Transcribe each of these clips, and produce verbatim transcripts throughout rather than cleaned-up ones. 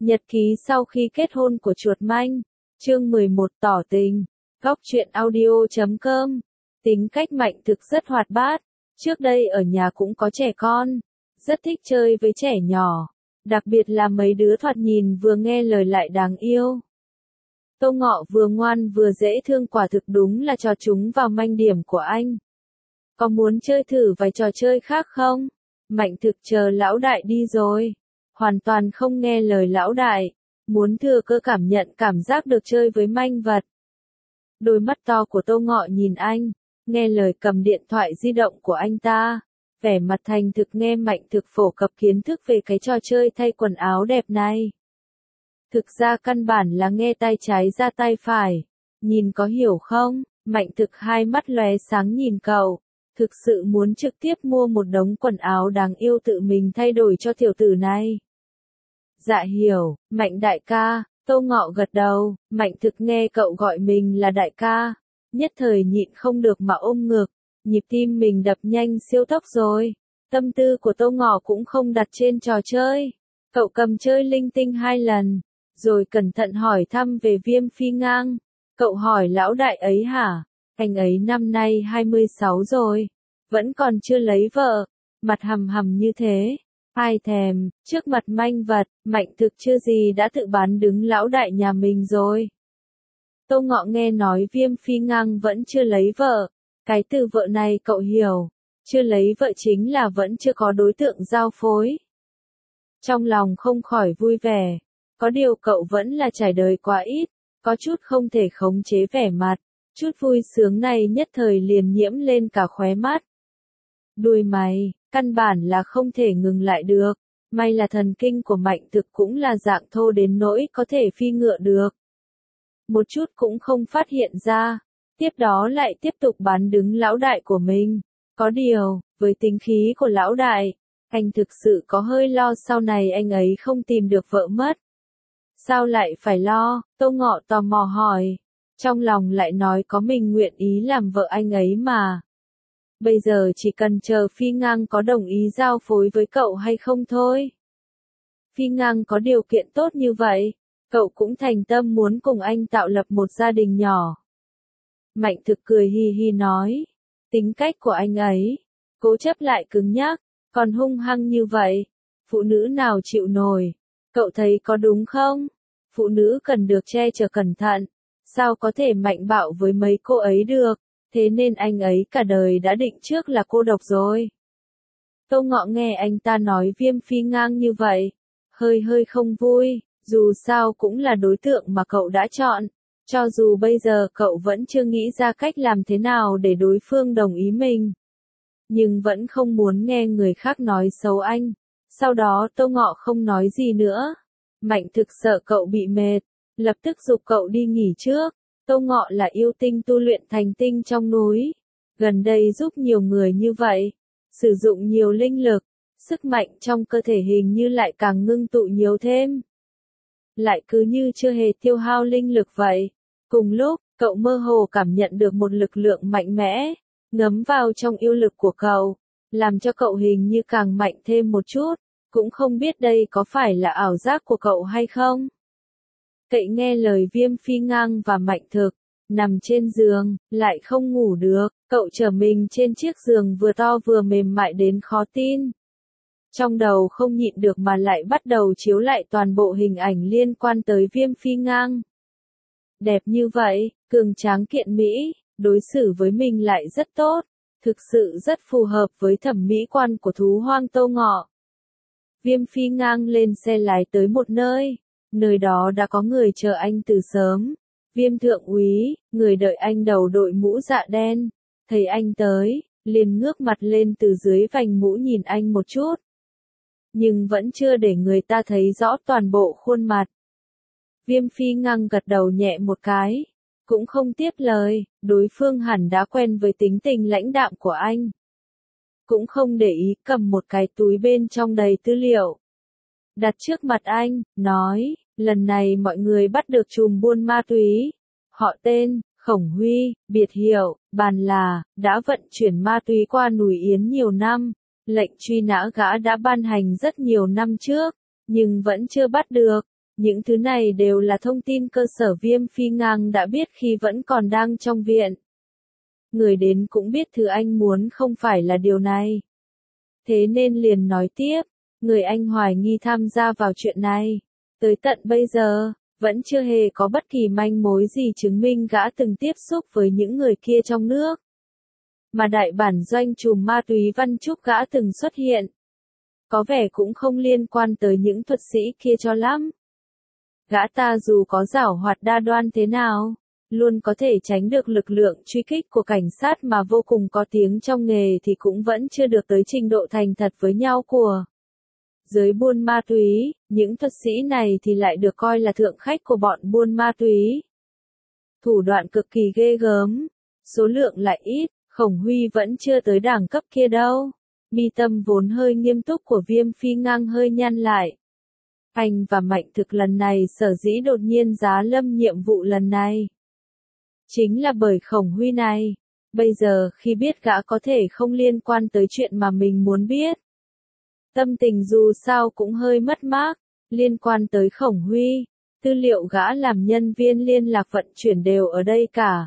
Nhật ký sau khi kết hôn của chuột manh. Chương mười một tỏ tình. Góc truyện audio chấm com. Tính cách Mạnh Thực rất hoạt bát. Trước đây ở nhà cũng có trẻ con. Rất thích chơi với trẻ nhỏ. Đặc biệt là mấy đứa thoạt nhìn vừa nghe lời lại đáng yêu. Tô Ngọ vừa ngoan vừa dễ thương, quả thực đúng là cho chúng vào manh điểm của anh. Có muốn chơi thử vài trò chơi khác không? Mạnh Thực chờ lão đại đi rồi. Hoàn toàn không nghe lời lão đại. Muốn thừa cơ cảm nhận cảm giác được chơi với manh vật. Đôi mắt to của Tô Ngọ nhìn anh. Nghe lời cầm điện thoại di động của anh ta. Vẻ mặt thành thực nghe Mạnh Thực phổ cập kiến thức về cái trò chơi thay quần áo đẹp này. Thực ra căn bản là nghe tay trái ra tay phải. Nhìn có hiểu không? Mạnh Thực hai mắt lóe sáng nhìn cậu. Thực sự muốn trực tiếp mua một đống quần áo đáng yêu tự mình thay đổi cho tiểu tử này. Dạ hiểu, Mạnh đại ca. Tô Ngọ gật đầu. Mạnh Thực nghe cậu gọi mình là đại ca. Nhất thời nhịn không được mà ôm ngực. Nhịp tim mình đập nhanh siêu tốc rồi. Tâm tư của Tô Ngọ cũng không đặt trên trò chơi. Cậu cầm chơi linh tinh hai lần. Rồi cẩn thận hỏi thăm về Viêm Phi Ngang. Cậu hỏi lão đại ấy hả? Anh ấy năm nay hai mươi sáu rồi. Vẫn còn chưa lấy vợ. Mặt hầm hầm như thế. Ai thèm, trước mặt manh vật, Mạnh Thực chưa gì đã tự bán đứng lão đại nhà mình rồi. Tô Ngọ nghe nói Viêm Phi Ngang vẫn chưa lấy vợ. Cái từ vợ này cậu hiểu. Chưa lấy vợ chính là vẫn chưa có đối tượng giao phối. Trong lòng không khỏi vui vẻ. Có điều cậu vẫn là trải đời quá ít. Có chút không thể khống chế vẻ mặt. Chút vui sướng này nhất thời liền nhiễm lên cả khóe mắt. Đuôi mày, căn bản là không thể ngừng lại được. May là thần kinh của Mạnh Thực cũng là dạng thô đến nỗi có thể phi ngựa được. Một chút cũng không phát hiện ra. Tiếp đó lại tiếp tục bán đứng lão đại của mình. Có điều, với tính khí của lão đại, anh thực sự có hơi lo sau này anh ấy không tìm được vợ mất. Sao lại phải lo? Tô Ngọ tò mò hỏi. Trong lòng lại nói có mình nguyện ý làm vợ anh ấy mà. Bây giờ chỉ cần chờ Phi Ngang có đồng ý giao phối với cậu hay không thôi. Phi Ngang có điều kiện tốt như vậy, cậu cũng thành tâm muốn cùng anh tạo lập một gia đình nhỏ. Mạnh Thực cười hi hi nói. Tính cách của anh ấy, cố chấp lại cứng nhắc, còn hung hăng như vậy. Phụ nữ nào chịu nổi? Cậu thấy có đúng không? Phụ nữ cần được che chở cẩn thận. Sao có thể mạnh bạo với mấy cô ấy được? Thế nên anh ấy cả đời đã định trước là cô độc rồi. Tô Ngọ nghe anh ta nói Viêm Phi Ngang như vậy. Hơi hơi không vui. Dù sao cũng là đối tượng mà cậu đã chọn. Cho dù bây giờ cậu vẫn chưa nghĩ ra cách làm thế nào để đối phương đồng ý mình. Nhưng vẫn không muốn nghe người khác nói xấu anh. Sau đó Tô Ngọ không nói gì nữa. Mạnh Thực sợ cậu bị mệt. Lập tức giục cậu đi nghỉ trước. Tô Ngọ là yêu tinh tu luyện thành tinh trong núi. Gần đây giúp nhiều người như vậy. Sử dụng nhiều linh lực. Sức mạnh trong cơ thể hình như lại càng ngưng tụ nhiều thêm. Lại cứ như chưa hề tiêu hao linh lực vậy. Cùng lúc, cậu mơ hồ cảm nhận được một lực lượng mạnh mẽ. Ngấm vào trong yêu lực của cậu. Làm cho cậu hình như càng mạnh thêm một chút. Cũng không biết đây có phải là ảo giác của cậu hay không. Cậy nghe lời Viêm Phi Ngang và Mạnh Thực, nằm trên giường, lại không ngủ được, cậu trở mình trên chiếc giường vừa to vừa mềm mại đến khó tin. Trong đầu không nhịn được mà lại bắt đầu chiếu lại toàn bộ hình ảnh liên quan tới Viêm Phi Ngang. Đẹp như vậy, cường tráng kiện mỹ, đối xử với mình lại rất tốt, thực sự rất phù hợp với thẩm mỹ quan của thú hoang Tô Ngọ. Viêm Phi Ngang lên xe lái tới một nơi. Nơi đó đã có người chờ anh từ sớm. Viêm thượng úy, người đợi anh đầu đội mũ dạ đen. Thấy anh tới, liền ngước mặt lên từ dưới vành mũ nhìn anh một chút. Nhưng vẫn chưa để người ta thấy rõ toàn bộ khuôn mặt. Viêm Phi Ngang gật đầu nhẹ một cái. Cũng không tiếp lời, đối phương hẳn đã quen với tính tình lãnh đạm của anh. Cũng không để ý cầm một cái túi bên trong đầy tư liệu. Đặt trước mặt anh, nói, lần này mọi người bắt được trùm buôn ma túy. Họ tên, Khổng Huy, biệt hiệu, Bàn Là, đã vận chuyển ma túy qua núi Yến nhiều năm. Lệnh truy nã gã đã ban hành rất nhiều năm trước, nhưng vẫn chưa bắt được. Những thứ này đều là thông tin cơ sở Viêm Phi Ngang đã biết khi vẫn còn đang trong viện. Người đến cũng biết thứ anh muốn không phải là điều này. Thế nên liền nói tiếp, người anh hoài nghi tham gia vào chuyện này. Tới tận bây giờ, vẫn chưa hề có bất kỳ manh mối gì chứng minh gã từng tiếp xúc với những người kia trong nước. Mà đại bản doanh trùm ma túy Văn Trúc gã từng xuất hiện. Có vẻ cũng không liên quan tới những thuật sĩ kia cho lắm. Gã ta dù có giảo hoạt đa đoan thế nào, luôn có thể tránh được lực lượng truy kích của cảnh sát mà vô cùng có tiếng trong nghề thì cũng vẫn chưa được tới trình độ thành thật với nhau của. Giới buôn ma túy, những thuật sĩ này thì lại được coi là thượng khách của bọn buôn ma túy. Thủ đoạn cực kỳ ghê gớm, số lượng lại ít, Khổng Huy vẫn chưa tới đẳng cấp kia đâu. Mi tâm vốn hơi nghiêm túc của Viêm Phi Ngang hơi nhăn lại. Anh và Mạnh Thực lần này sở dĩ đột nhiên giá lâm nhiệm vụ lần này. Chính là bởi Khổng Huy này. Bây giờ khi biết gã có thể không liên quan tới chuyện mà mình muốn biết. Tâm tình dù sao cũng hơi mất mát, liên quan tới Khổng Huy. Tư liệu gã làm nhân viên liên lạc vận chuyển đều ở đây cả.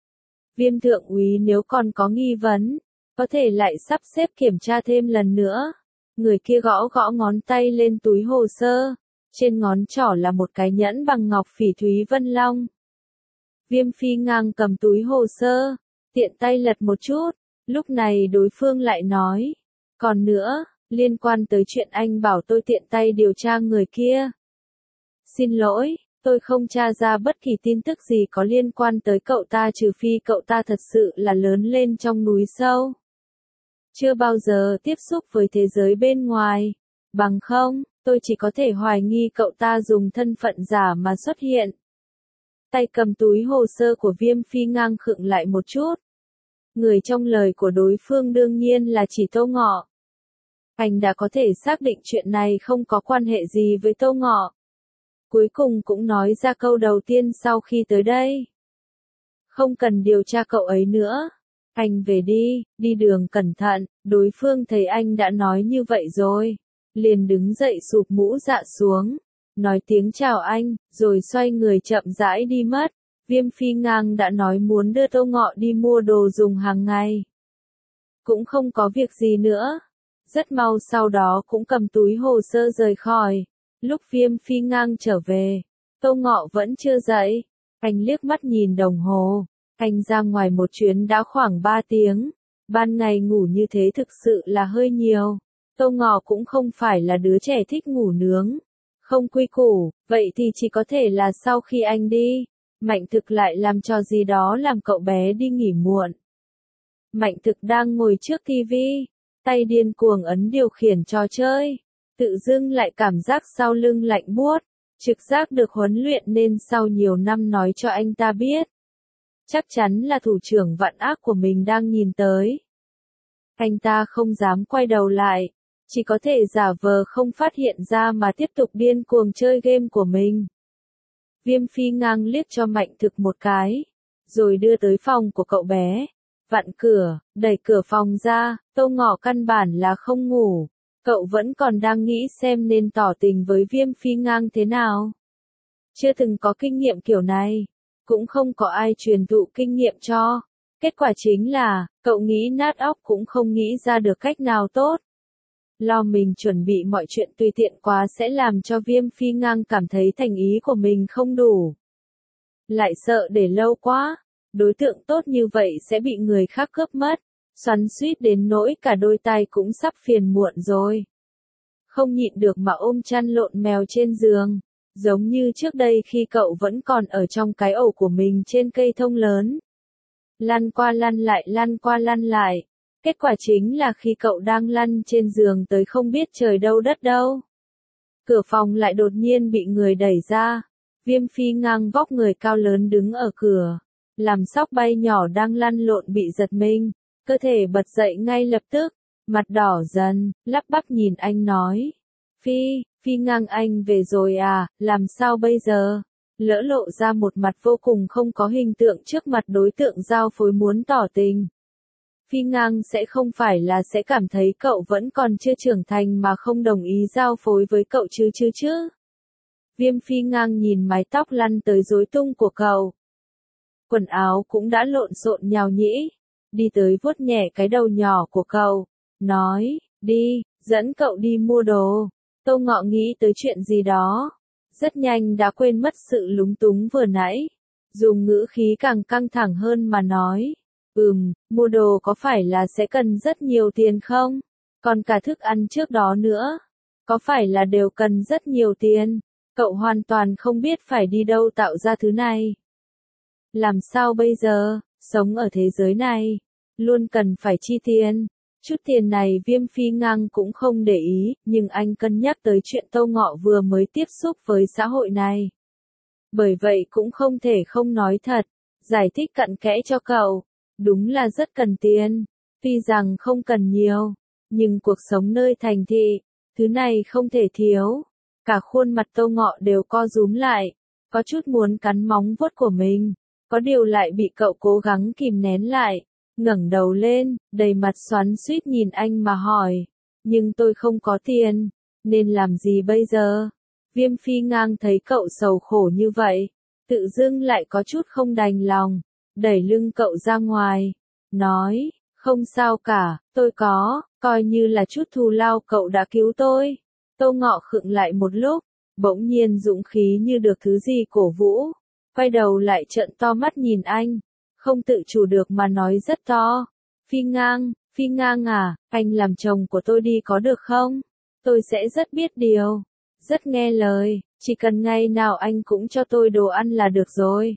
Viêm thượng úy nếu còn có nghi vấn, có thể lại sắp xếp kiểm tra thêm lần nữa. Người kia gõ gõ ngón tay lên túi hồ sơ. Trên ngón trỏ là một cái nhẫn bằng ngọc phỉ thúy vân long. Viêm Phi Ngang cầm túi hồ sơ, tiện tay lật một chút. Lúc này đối phương lại nói. Còn nữa, liên quan tới chuyện anh bảo tôi tiện tay điều tra người kia. Xin lỗi, tôi không tra ra bất kỳ tin tức gì có liên quan tới cậu ta trừ phi cậu ta thật sự là lớn lên trong núi sâu. Chưa bao giờ tiếp xúc với thế giới bên ngoài. Bằng không, tôi chỉ có thể hoài nghi cậu ta dùng thân phận giả mà xuất hiện. Tay cầm túi hồ sơ của Viêm Phi Ngang khựng lại một chút. Người trong lời của đối phương đương nhiên là chỉ Tô Ngọ. Anh đã có thể xác định chuyện này không có quan hệ gì với Tô Ngọ. Cuối cùng cũng nói ra câu đầu tiên sau khi tới đây. Không cần điều tra cậu ấy nữa. Anh về đi, đi đường cẩn thận. Đối phương thấy anh đã nói như vậy rồi. Liền đứng dậy sụp mũ dạ xuống. Nói tiếng chào anh, rồi xoay người chậm rãi đi mất. Viêm Phi Ngang đã nói muốn đưa Tô Ngọ đi mua đồ dùng hàng ngày. Cũng không có việc gì nữa. Rất mau sau đó cũng cầm túi hồ sơ rời khỏi. Lúc Viêm Phi Ngang trở về, Tô Ngọ vẫn chưa dậy. Anh liếc mắt nhìn đồng hồ. Anh ra ngoài một chuyến đã khoảng ba tiếng. Ban ngày ngủ như thế thực sự là hơi nhiều. Tô Ngọ cũng không phải là đứa trẻ thích ngủ nướng. Không quy củ, vậy thì chỉ có thể là sau khi anh đi. Mạnh Thực lại làm trò gì đó làm cậu bé đi nghỉ muộn. Mạnh Thực đang ngồi trước tivi, tay điên cuồng ấn điều khiển trò chơi. Tự dưng lại cảm giác sau lưng lạnh buốt. Trực giác được huấn luyện nên sau nhiều năm nói cho anh ta biết. Chắc chắn là thủ trưởng vạn ác của mình đang nhìn tới. Anh ta không dám quay đầu lại. Chỉ có thể giả vờ không phát hiện ra mà tiếp tục điên cuồng chơi game của mình. Viêm Phi Ngang liếc cho Mạnh Thực một cái. Rồi đưa tới phòng của cậu bé. Vặn cửa, đẩy cửa phòng ra. Tô Ngọ căn bản là không ngủ. Cậu vẫn còn đang nghĩ xem nên tỏ tình với Viêm Phi Ngang thế nào. Chưa từng có kinh nghiệm kiểu này. Cũng không có ai truyền thụ kinh nghiệm cho. Kết quả chính là, cậu nghĩ nát óc cũng không nghĩ ra được cách nào tốt. Lo mình chuẩn bị mọi chuyện tùy tiện quá sẽ làm cho Viêm Phi Ngang cảm thấy thành ý của mình không đủ. Lại sợ để lâu quá, đối tượng tốt như vậy sẽ bị người khác cướp mất, xoắn xuýt đến nỗi cả đôi tay cũng sắp phiền muộn rồi. Không nhịn được mà ôm chăn lộn mèo trên giường, giống như trước đây khi cậu vẫn còn ở trong cái ổ của mình trên cây thông lớn. Lăn qua lăn lại lăn qua lăn lại. Kết quả chính là khi cậu đang lăn trên giường tới không biết trời đâu đất đâu. Cửa phòng lại đột nhiên bị người đẩy ra. Viêm Phi Ngang vóc người cao lớn đứng ở cửa. Làm sóc bay nhỏ đang lăn lộn bị giật mình. Cơ thể bật dậy ngay lập tức. Mặt đỏ dần, lắp bắp nhìn anh nói. Phi, Phi Ngang anh về rồi à, làm sao bây giờ? Lỡ lộ ra một mặt vô cùng không có hình tượng trước mặt đối tượng giao phối muốn tỏ tình. Phi Ngang sẽ không phải là sẽ cảm thấy cậu vẫn còn chưa trưởng thành mà không đồng ý giao phối với cậu chứ chứ chứ. Viêm Phi ngang nhìn mái tóc lăn tới rối tung của cậu. Quần áo cũng đã lộn xộn nhào nhĩ. Đi tới vuốt nhẹ cái đầu nhỏ của cậu. Nói, đi, dẫn cậu đi mua đồ. Tô Ngọ nghĩ tới chuyện gì đó. Rất nhanh đã quên mất sự lúng túng vừa nãy. Dùng ngữ khí càng căng thẳng hơn mà nói. Ừm, mua đồ có phải là sẽ cần rất nhiều tiền không? Còn cả thức ăn trước đó nữa. Có phải là đều cần rất nhiều tiền? Cậu hoàn toàn không biết phải đi đâu tạo ra thứ này. Làm sao bây giờ, sống ở thế giới này, luôn cần phải chi tiền. Chút tiền này Viêm Phi ngang cũng không để ý, nhưng anh cân nhắc tới chuyện Tô Ngọ vừa mới tiếp xúc với xã hội này. Bởi vậy cũng không thể không nói thật, giải thích cặn kẽ cho cậu. Đúng là rất cần tiền, tuy rằng không cần nhiều, nhưng cuộc sống nơi thành thị, thứ này không thể thiếu. Cả khuôn mặt Tô Ngọ đều co rúm lại, có chút muốn cắn móng vuốt của mình, có điều lại bị cậu cố gắng kìm nén lại, ngẩng đầu lên, đầy mặt xoắn xuýt nhìn anh mà hỏi, nhưng tôi không có tiền, nên làm gì bây giờ? Viêm Phi ngang thấy cậu sầu khổ như vậy, tự dưng lại có chút không đành lòng, đẩy lưng cậu ra ngoài, nói, không sao cả, tôi có, coi như là chút thù lao cậu đã cứu tôi. Tô Ngọ khựng lại một lúc, bỗng nhiên dũng khí như được thứ gì cổ vũ, quay đầu lại trợn to mắt nhìn anh, không tự chủ được mà nói rất to, Phi ngang, Phi ngang à, anh làm chồng của tôi đi có được không? Tôi sẽ rất biết điều, rất nghe lời, chỉ cần ngày nào anh cũng cho tôi đồ ăn là được rồi.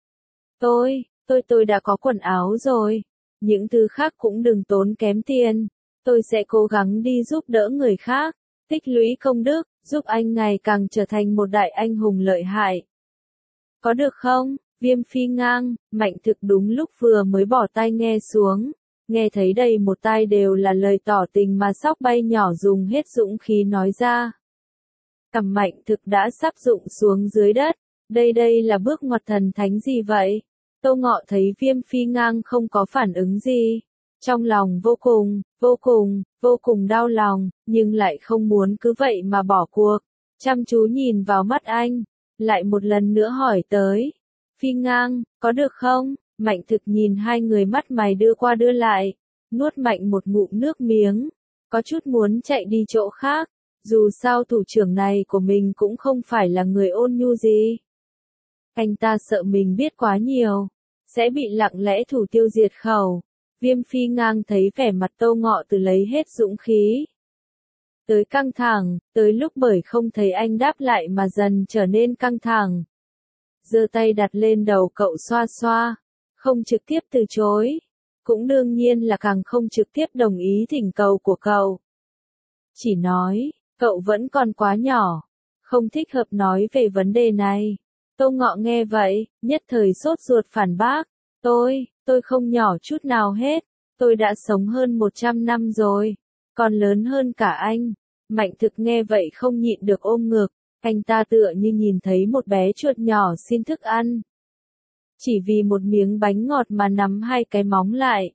Tôi, tôi tôi đã có quần áo rồi, những thứ khác cũng đừng tốn kém tiền, tôi sẽ cố gắng đi giúp đỡ người khác, tích lũy công đức, giúp anh ngày càng trở thành một đại anh hùng lợi hại. Có được không? Viêm Phi ngang, Mạnh Thực đúng lúc vừa mới bỏ tai nghe xuống, nghe thấy đầy một tai đều là lời tỏ tình mà Sóc Bay nhỏ dùng hết dũng khí nói ra. Cằm Mạnh Thực đã sắp rụng xuống dưới đất, đây đây là bước ngoặt thần thánh gì vậy? Tô Ngọ thấy Viêm Phi ngang không có phản ứng gì, trong lòng vô cùng, vô cùng, vô cùng đau lòng, nhưng lại không muốn cứ vậy mà bỏ cuộc, chăm chú nhìn vào mắt anh, lại một lần nữa hỏi tới, Phi ngang, có được không? Mạnh Thực nhìn hai người mắt mày đưa qua đưa lại, nuốt mạnh một ngụm nước miếng, có chút muốn chạy đi chỗ khác, dù sao thủ trưởng này của mình cũng không phải là người ôn nhu gì. Anh ta sợ mình biết quá nhiều, sẽ bị lặng lẽ thủ tiêu diệt khẩu. Viêm Phi ngang thấy vẻ mặt Tô Ngọ từ lấy hết dũng khí. Tới căng thẳng, tới lúc bởi không thấy anh đáp lại mà dần trở nên căng thẳng. Giơ tay đặt lên đầu cậu xoa xoa, không trực tiếp từ chối, cũng đương nhiên là càng không trực tiếp đồng ý thỉnh cầu của cậu. Chỉ nói, cậu vẫn còn quá nhỏ, không thích hợp nói về vấn đề này. Tô Ngọ nghe vậy, nhất thời sốt ruột phản bác, tôi, tôi không nhỏ chút nào hết, tôi đã sống hơn một trăm năm rồi, còn lớn hơn cả anh. Mạnh Thực nghe vậy không nhịn được ôm ngực, anh ta tựa như nhìn thấy một bé chuột nhỏ xin thức ăn. Chỉ vì một miếng bánh ngọt mà nắm hai cái móng lại.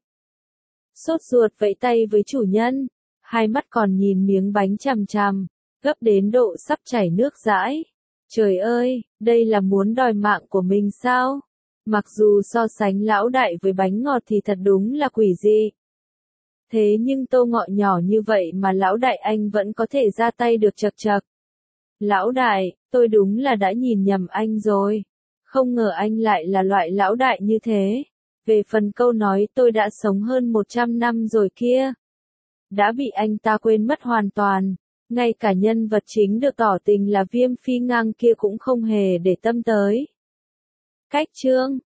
Sốt ruột vẫy tay với chủ nhân, hai mắt còn nhìn miếng bánh chằm chằm, gấp đến độ sắp chảy nước dãi. Trời ơi, đây là muốn đòi mạng của mình sao? Mặc dù so sánh lão đại với bánh ngọt thì thật đúng là quỷ dị. Thế nhưng Tô Ngọ nhỏ như vậy mà lão đại anh vẫn có thể ra tay được chật chật. Lão đại, tôi đúng là đã nhìn nhầm anh rồi. Không ngờ anh lại là loại lão đại như thế. Về phần câu nói tôi đã sống hơn một trăm năm rồi kia. Đã bị anh ta quên mất hoàn toàn. Ngay cả nhân vật chính được tỏ tình là Viêm Phi ngang kia cũng không hề để tâm tới. Cách chương